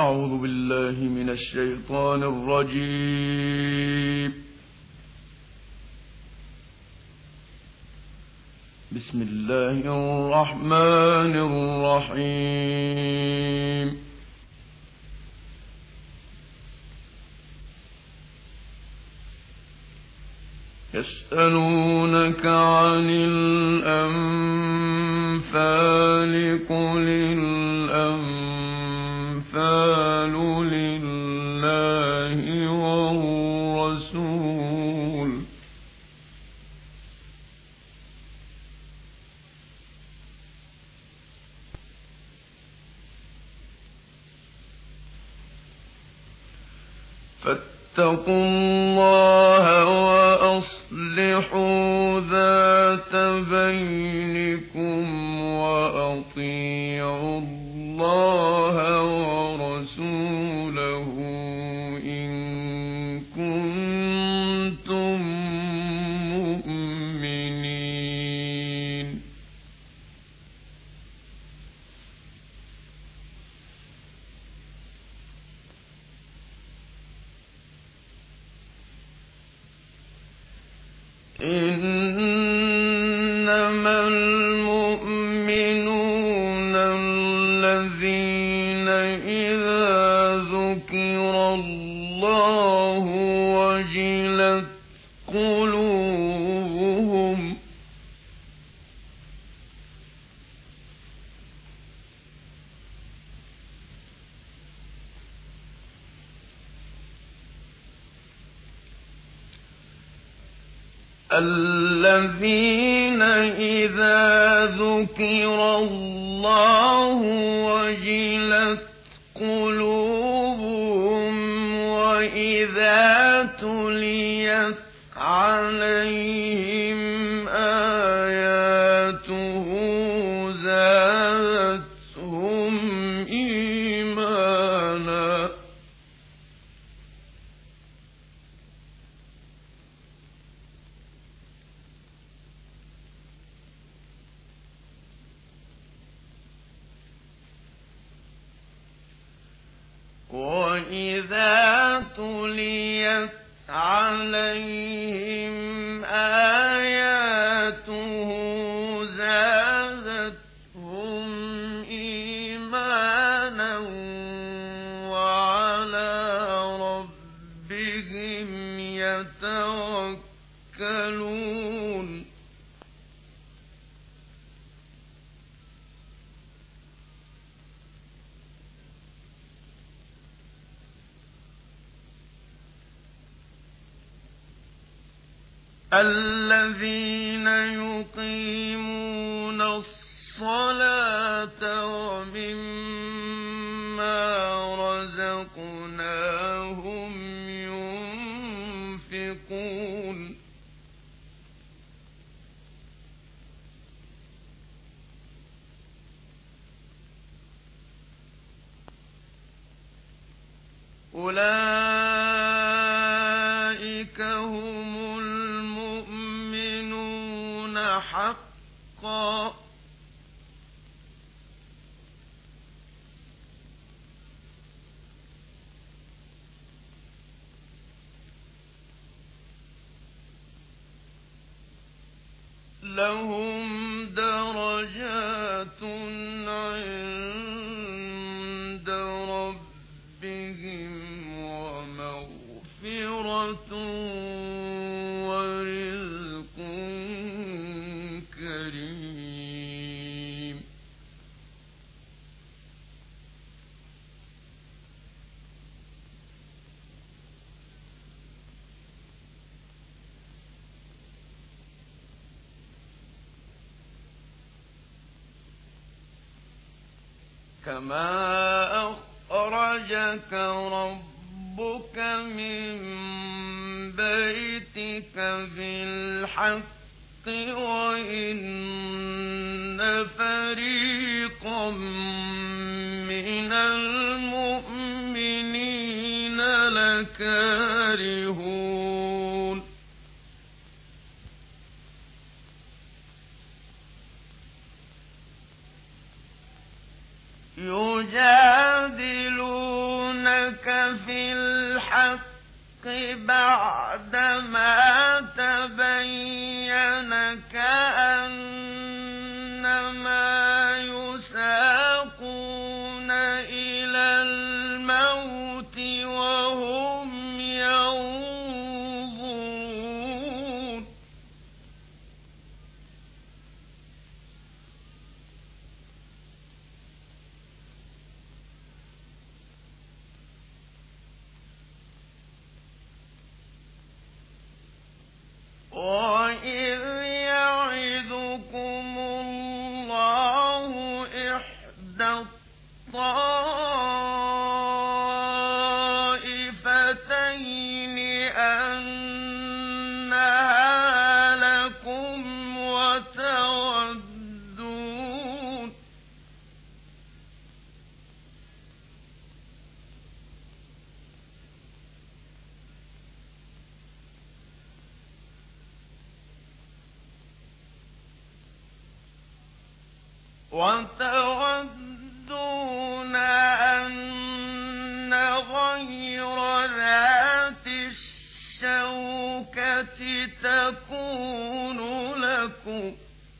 أعوذ بالله من الشيطان الرجيم. بسم الله الرحمن الرحيم. يسألونك عن الأنفال قل الأنفال لله والرسول فاتقوا الله وأصلحوا ذات بينكم وأطيعوا الله ورسوله إن كنتم مؤمنين. إنما المؤمنون الذين إذا ذكر الله وجلت قلوبهم الذين إذا ذكر الله وجلت قلوبهم وإذا تليت عليهم آياته زادتهم إيمانا وإذا تليت عليهم آياته زادتهم إيمانا وعلى ربهم يتوكلون. الذين يقيمون الصلاة ومما رزقناهم ينفقون. أولئك هم المؤمنون حقا لهم درجات عند ربهم ومغفرة ورزق كريم. كما أخرجك ربك من بيتك بالحق وإن فريقا من المؤمنين لكارهون. يجادلون بعدما تبين كأنما يساقون إلى الموت وهم ينظرون وَإِذْ يَعِدُكُمُ اللَّهُ إِحْدَى الطَّائِفَتَيْنِ أَنَّهَا لَكُمْ وتودون أن غير ذات الشوكة تكون لكم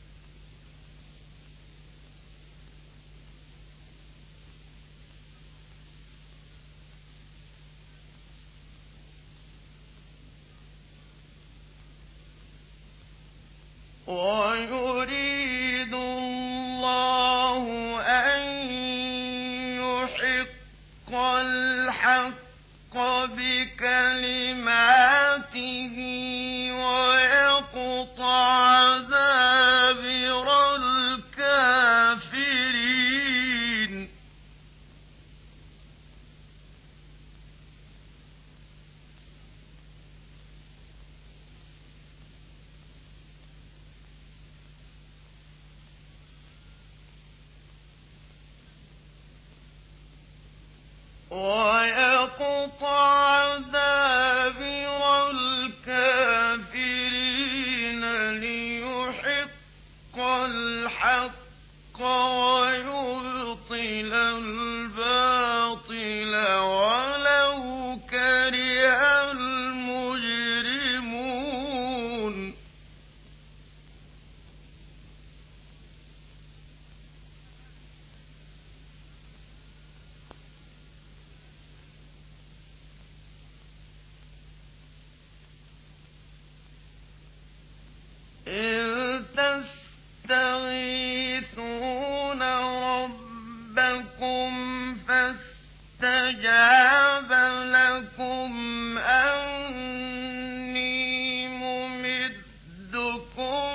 ويريد الله أن يحق الحق بكلماته ويقطع دابر الكافرين ويقطع دابر الكافرين ليحق الحق ويبطل الباطل ولو كره المجرمون إذ تستغيثون ربكم فاستجاب لكم أني ممدكم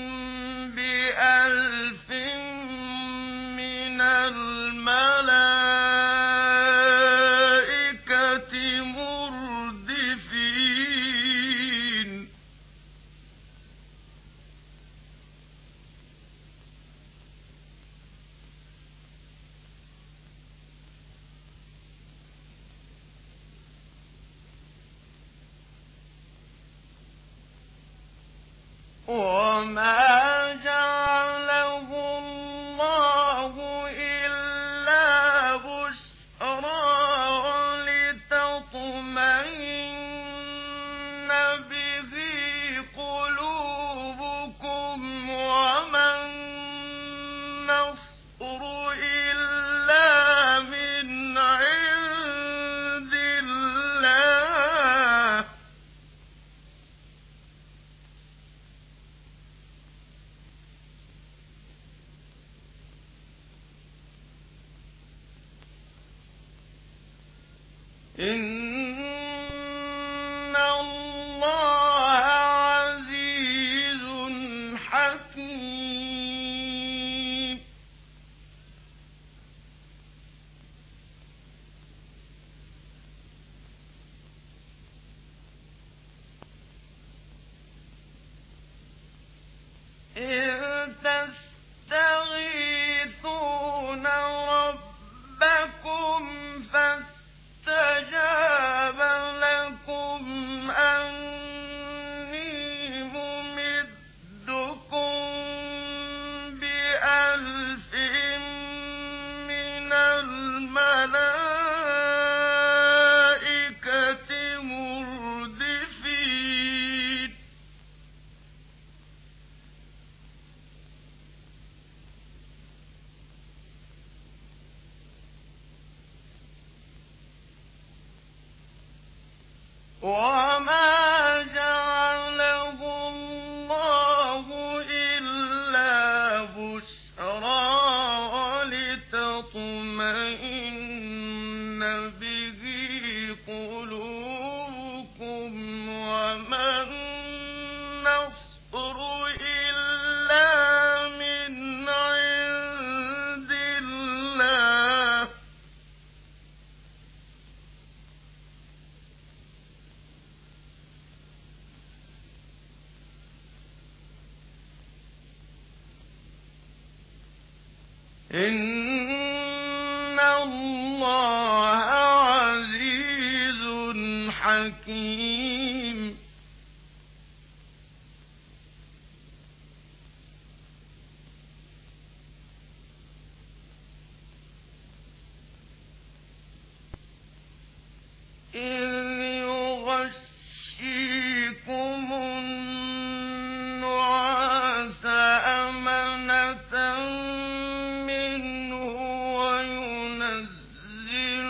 بألف من الملائكة مردفين وما جعله الله إلا بشرى ولتطمئن به قلوبكم وما النصر إلا من عند الله إن الله عزيز حكيم إذ تستغيثون ربكم فاستجاب لكم أني ممدكم بألف من الملائكة مردفين وما جعله الله إلا بشرى ولتطمئن به قلوبكم وما النصر إلا من عند الله إن الله عزيز حكيم إذ يغشيكم النعاس أمنة منه وينزل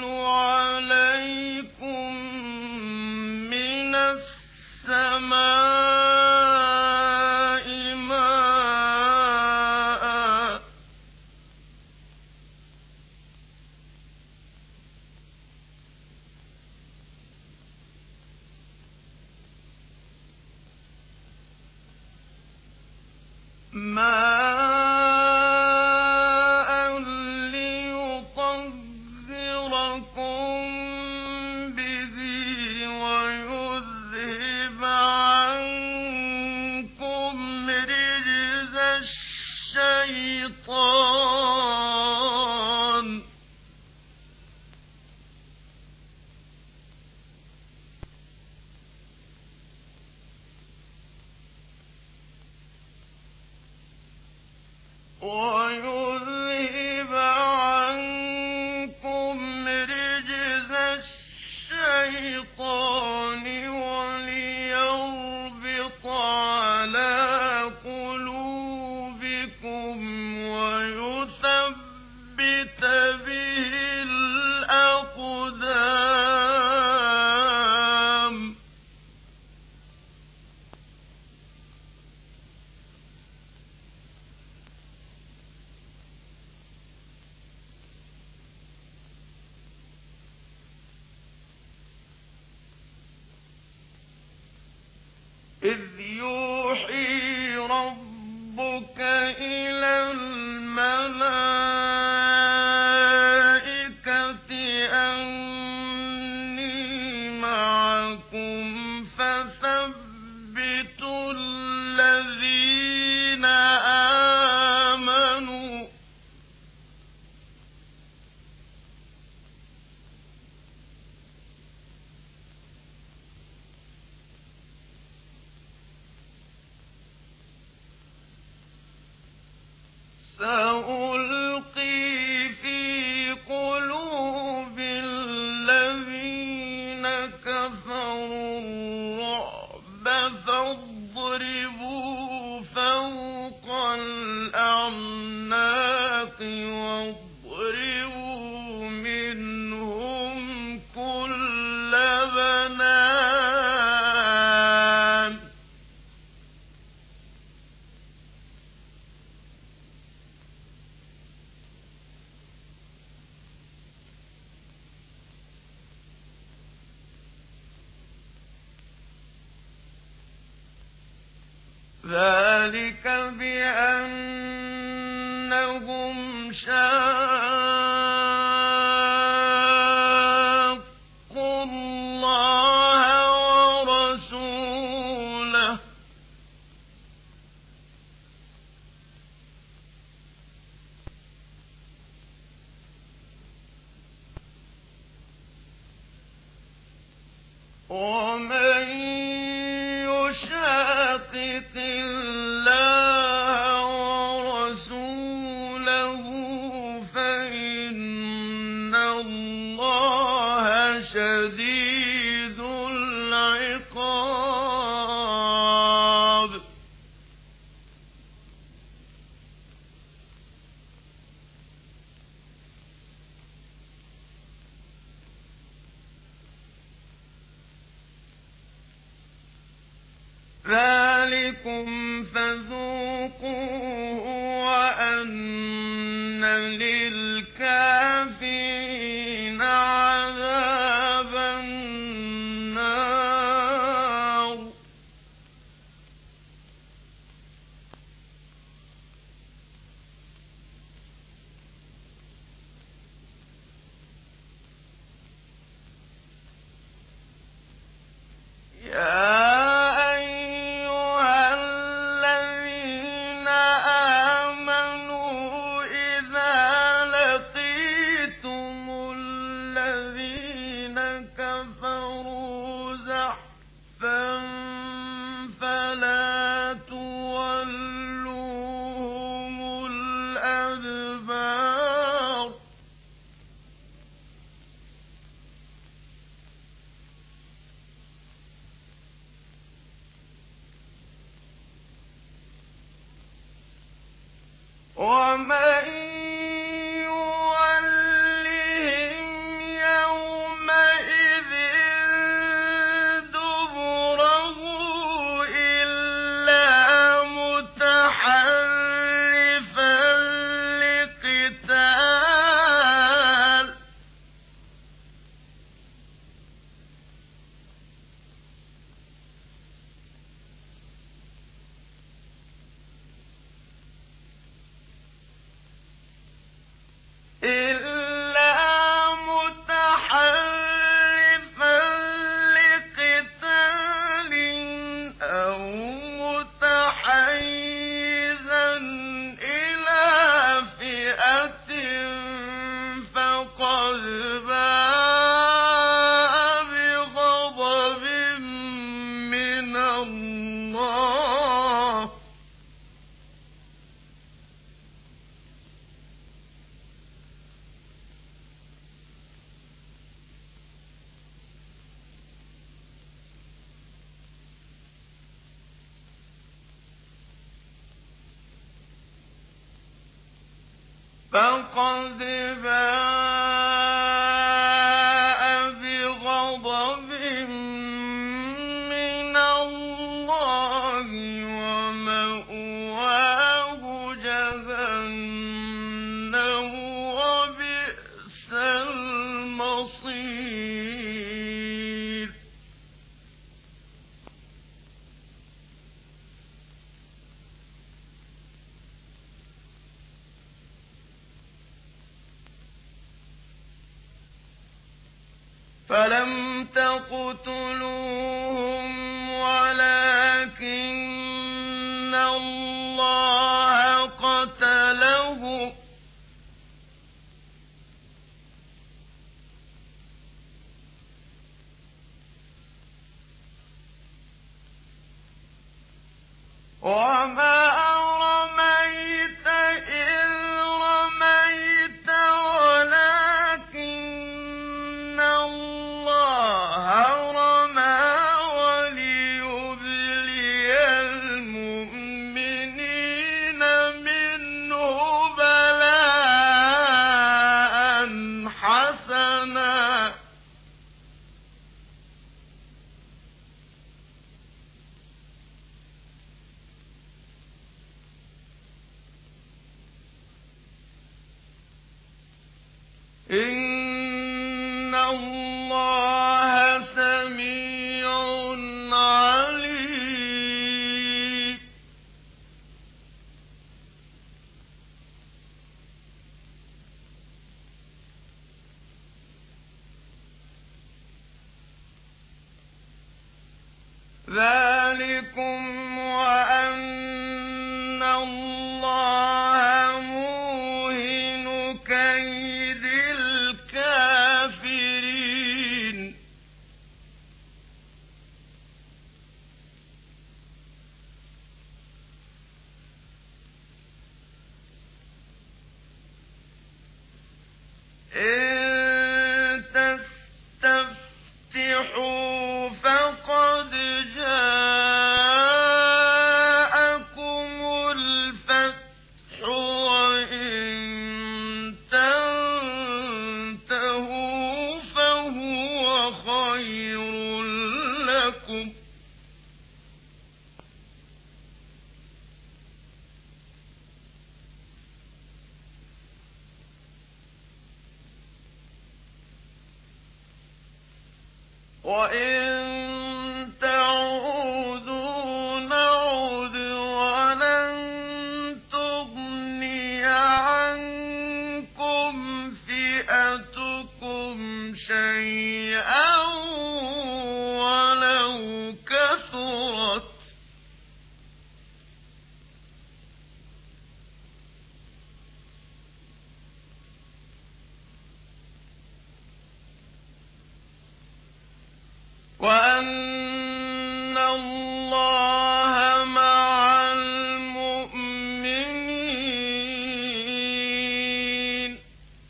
عليكم من السماء ماء ليطهركم به ويذهب عنكم رجز الشيطان ويذهب عنكم رجز الشيطان وليربط على قلوبكم ويثبت به الأقدام إذ يوحي ربك إلى الملائكة أني معكم فثبتوا الذين آمنوا سألقي في قلوب الذين كفروا الرعب فاضربوا فوق الأعناق واضربوا منهم كل بنان ذلك بأنهم شاقوا الله ورسوله ومن يشاقق الله ورسوله فإن الله شديد العقاب ذلكم فذوقوه وأن للكافرين عذاب النار يا ومن يولهم يومئذ دبره إلا متحرفا لقتال أو متحيزا إلى فئة فقد باء بغضب من الله فقد باء بغضب من الله ومأواه جهنم وبئس المصير فلم تقتلوهم ولكن الله قتلهم وما رميت إذ رميت ولكن الله رمى وليبلي المؤمنين منه بلاء حسنا إن الله سميع عليم ذلكم وأن الله موهن كيد الكافرين إن تستفتحوا فقد جاءكم الفتح وإن تنتهوا فهو خير لكم وإن تعودوا نعد ولن تغني عنكم فئتكم شيئا ولو كثرت وأن الله مع المؤمنين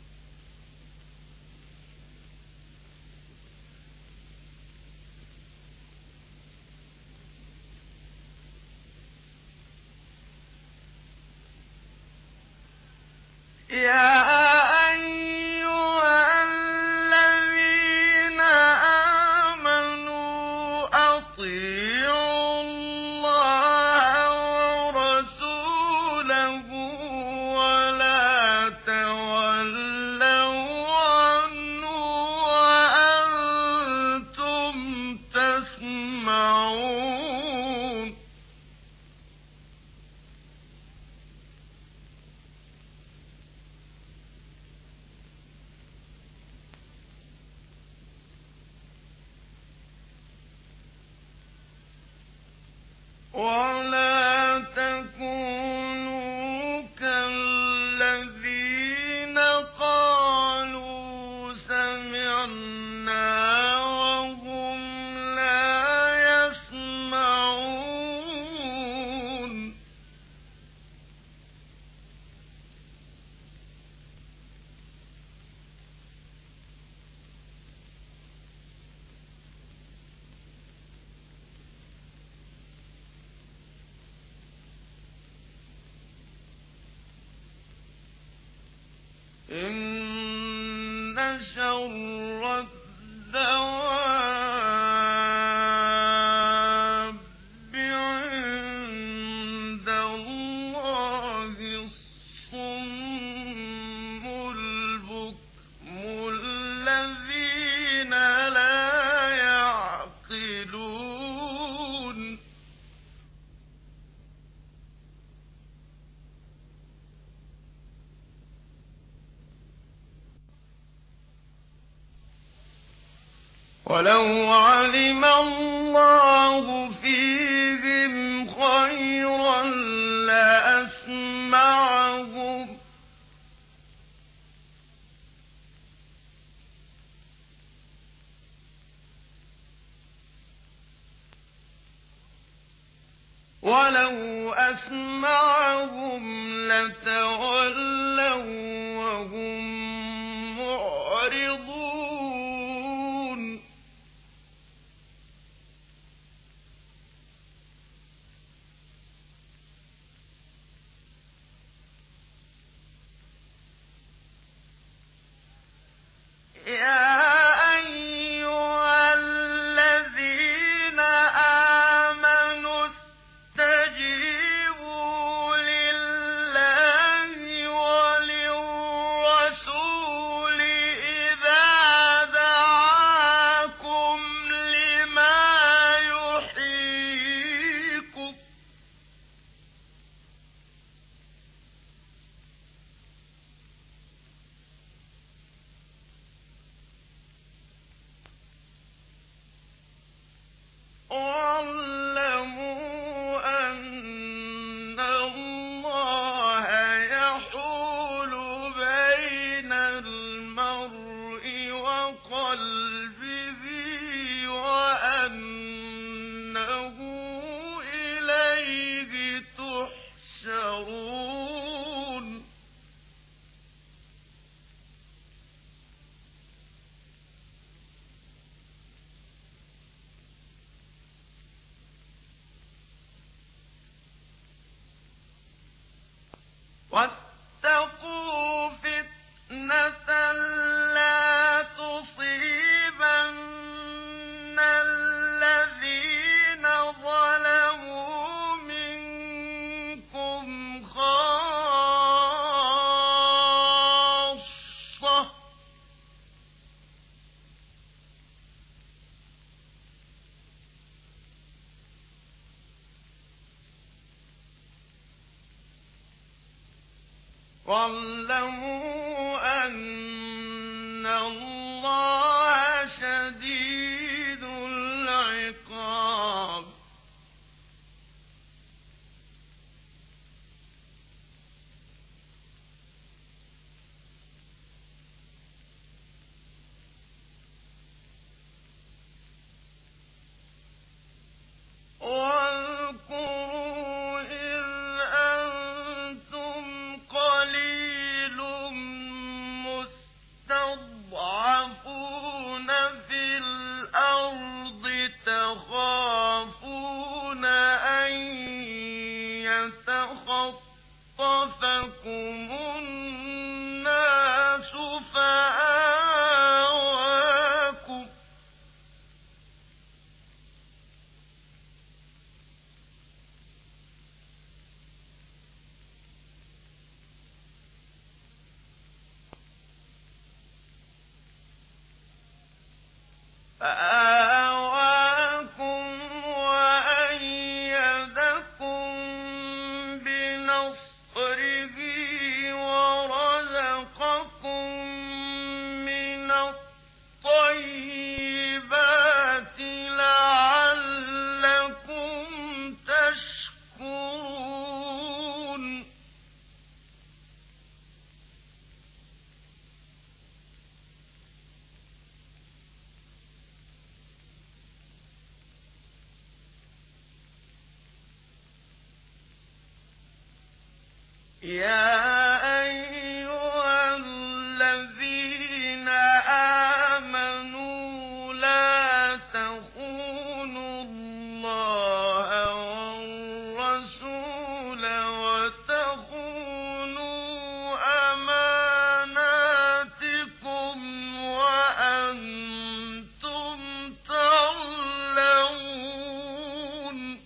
يا أطيعوا الله ورسوله ولا تولوا عنه وأنتم تسمعون ولا تكونوا كالذين قالوا سمعنا وهم لا يسمعون إن شر الدواب عند الله الصم البكم الذين لا يعقلون ولو علم الله فيهم خيرا لأسمعهم ولو أسمعهم لتولوا وهم معرضون يا أيها الذين آمنوا استجيبوا لله وللرسول إذا دعاكم لما يحييكم واعلموا أن الله يحول بين المرء وقلبه وأنه إليه تحشرون واتقوا فتنة لا تصيبن الذين ظلموا منكم خاصة واعلموا أن الله شديد العقاب. واذكروا إذ أنتم قليل مستضعفون في الأرض تخافون أن يتخطفكم الناس فآواكم وأيدكم بنصره ورزقكم من الطيبات لعلكم تشكرون. يا أيها الذين آمنوا لا تخونوا الله والرسول وتخونوا أماناتكم وأنتم تعلمون.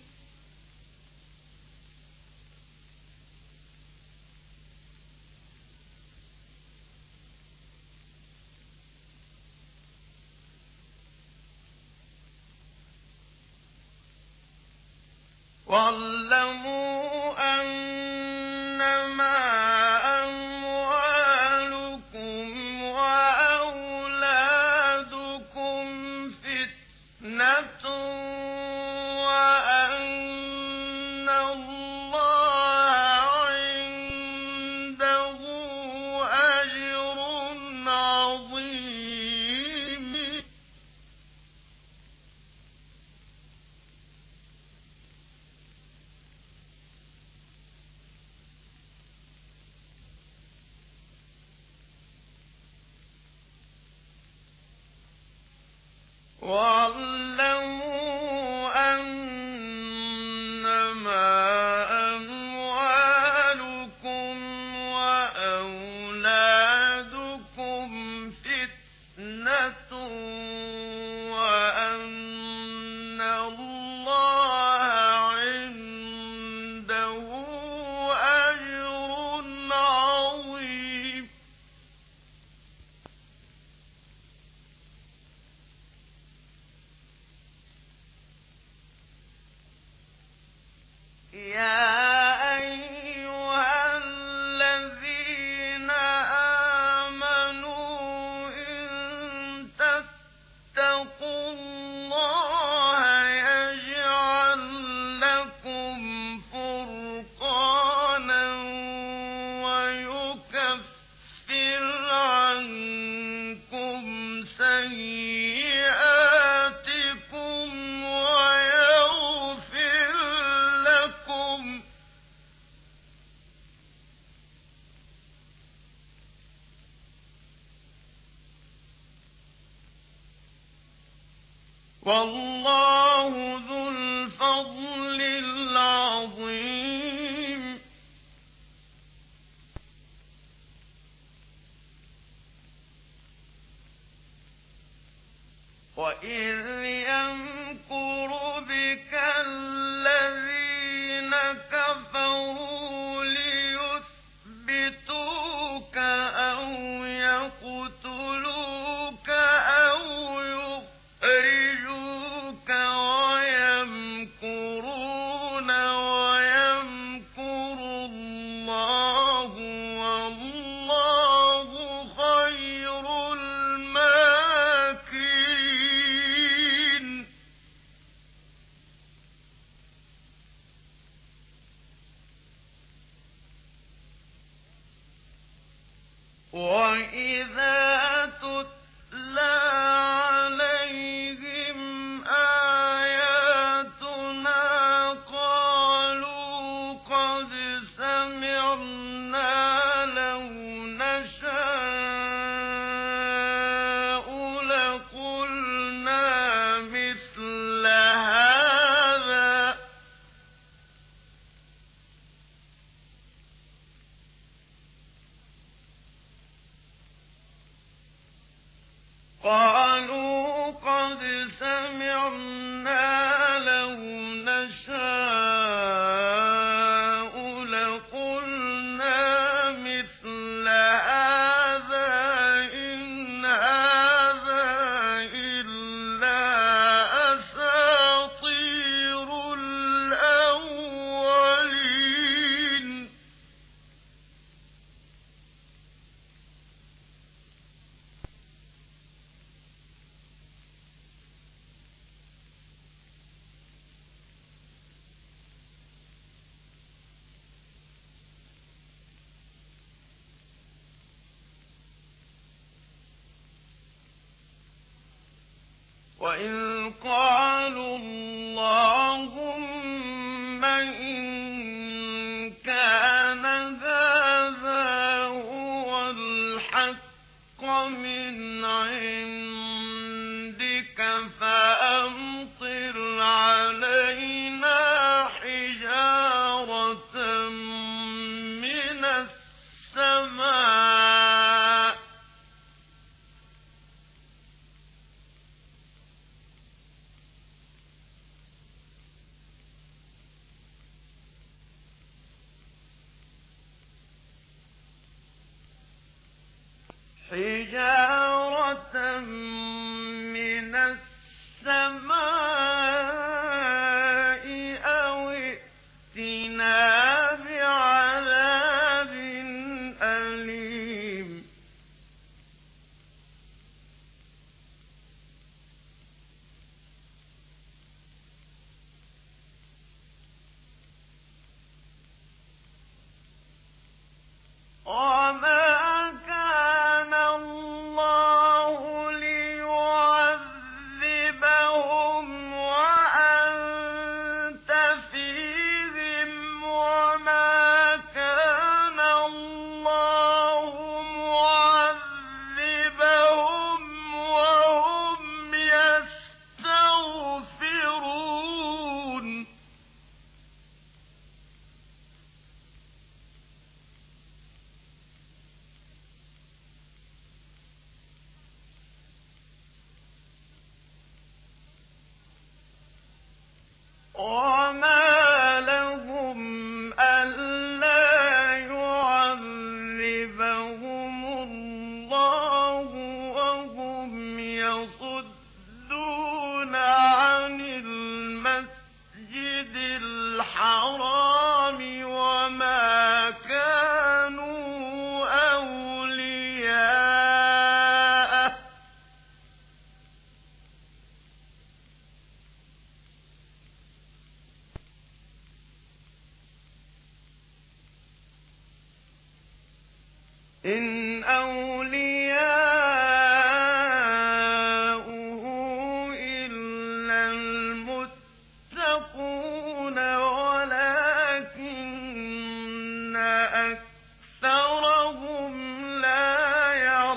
واعلموا أنما أموالكم وأولادكم فتنة وأن الله عنده أجر عظيم. واعلموا أنما أموالكم وأولادكم فتنة وأن الله عنده أجر عظيم. يا أيها الذين آمنوا إن تتقوا الله يجعل لكم فرقانا ويكفر عنكم سيئاتكم ويغفر لكم. والله ذو الفضل العظيم. وإذ يمكر بك الذين كفروا ليثبتوك أو يقتلوك أو يخرجوك ويمكرون ويمكر الله والله قالوا قد سمعنا لو نشاء لقلنا مثل هذا إن هذا إلا أساطير الأولين وإذ قالوا اللهم إن كان هذا هو الحق من عندك فأمطر علينا حجارة من السماء أو ائتنا بعذاب أليم وما كان الله ليعذبهم وأنت فيهم وما كان الله معذبهم وهم يستغفرون وما لهم ألا يعذبهم الله وهم يصدون عن المسجد الحرام وما كانوا أولياءه إن أولياؤه إلا المتقون ولكن أكثرهم لا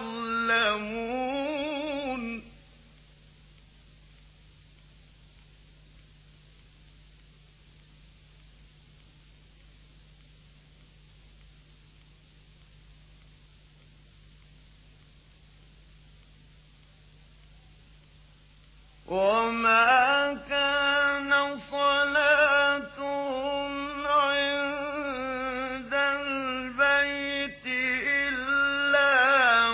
يعلمون وما كان صلاتهم عند البيت إلا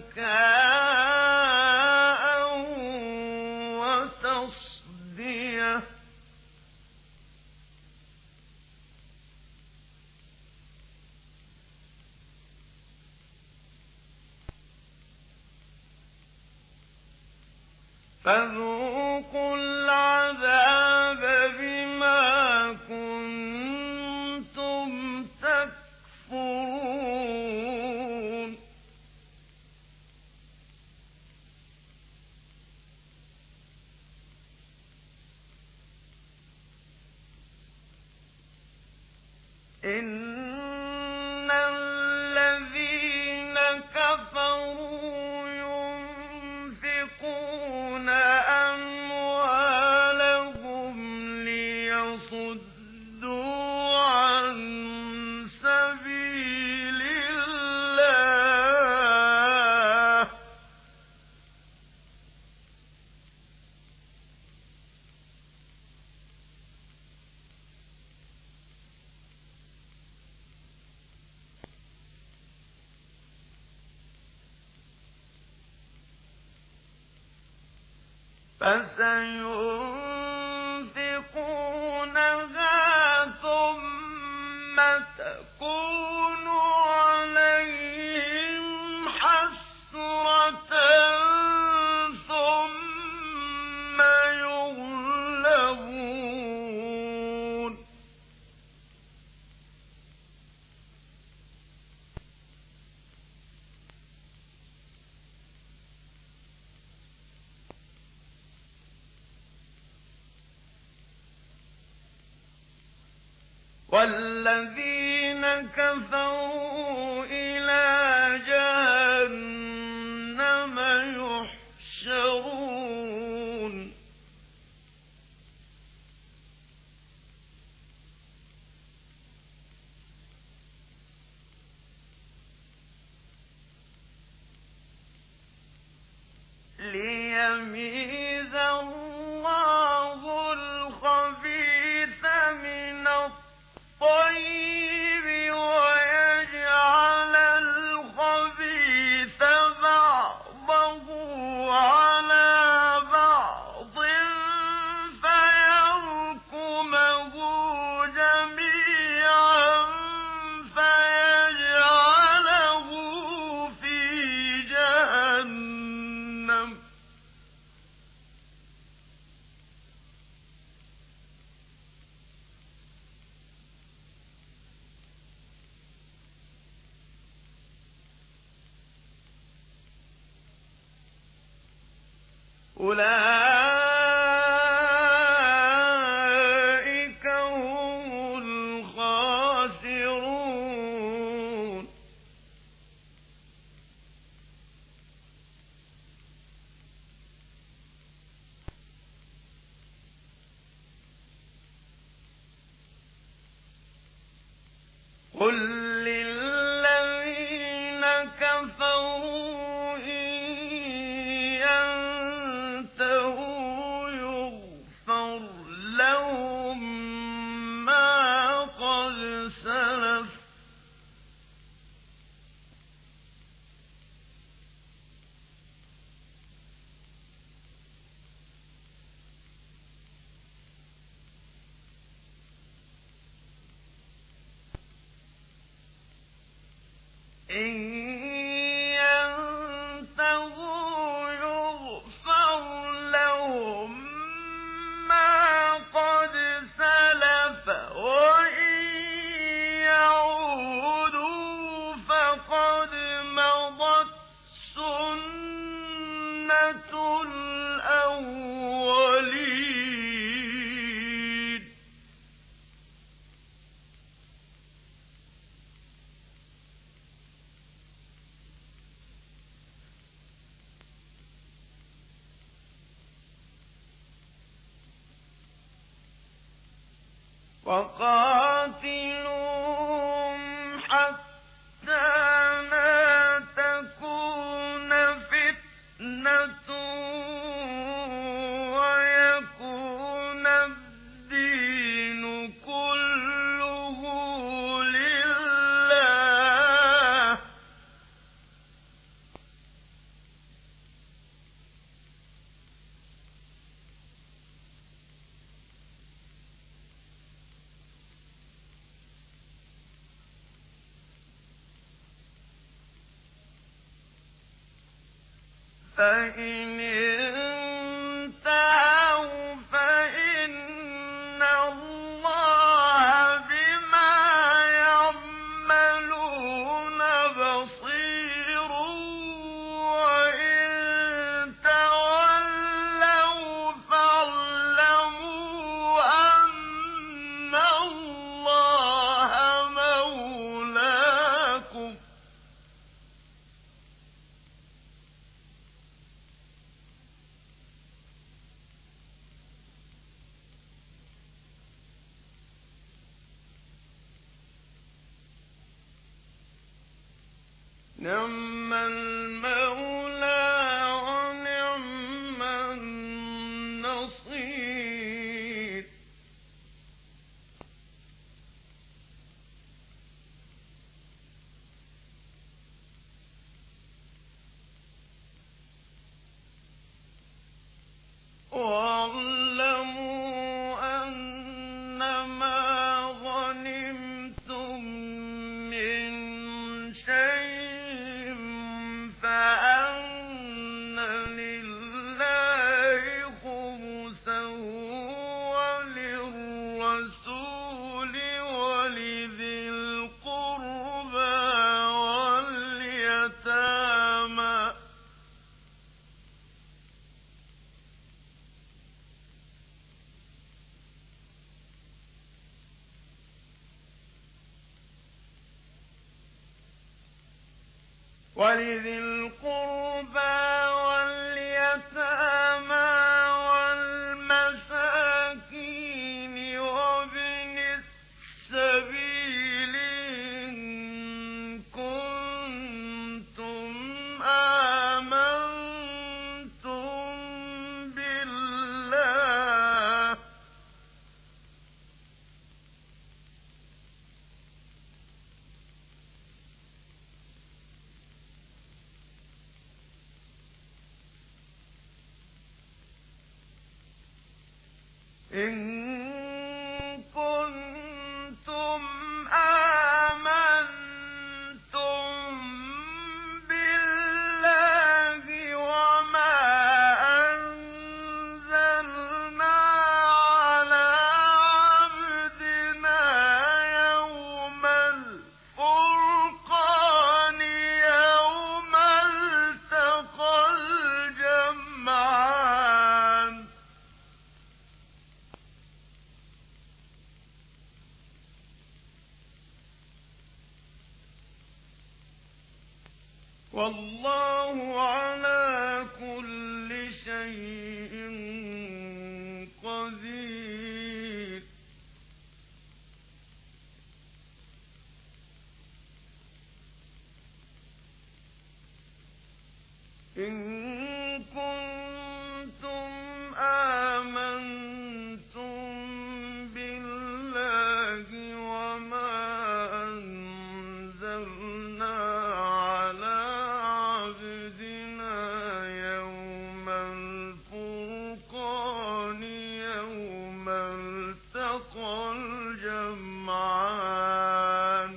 مكاء وتصدية فذوقوا العذاب بما كنتم تكفرون إن الذين كفروا ينفقون أموالهم ليصدوا عن سبيل الله فسينفقونها ثم تكون عليهم حسرة ثم يغلبون والذين كفروا إلى جهنم يحشرون ليميز الله الخبيث من الطيب ويجعل الخبيث بعضه على بعض فيركمه جميعا فيجعله في جهنم أولئك هم الخاسرون قل للذين كفروا إن ينتهوا يغفر لهم ما قد سلف إن ينتهوا يغفر لهم ما قد سلف وإن يعودوا فقد مضت سنة الأولين وقاتلوهم حتى لا تكون فتنة ويكون الدين كله لله فإن انتهوا فإن الله بما يعملون بصير وإن تولوا فاعلموا أن الله مولاكم نعم المولى ونعم النصير ولذي القربى واليتامى والمساكين وابن السبيل إن كنتم آمنتم بالله وما أنزلنا على عبدنا يوم الفرقان يوم التقى الجمعان والله على كل شيء قدير إن كنتم آمنتم بالله وما أنزلنا على عبدنا يوم الفرقان يوم التقى الجمعان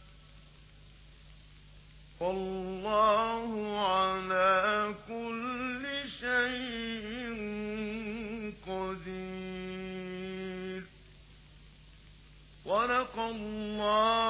والله على كل شيء قدير صدق الله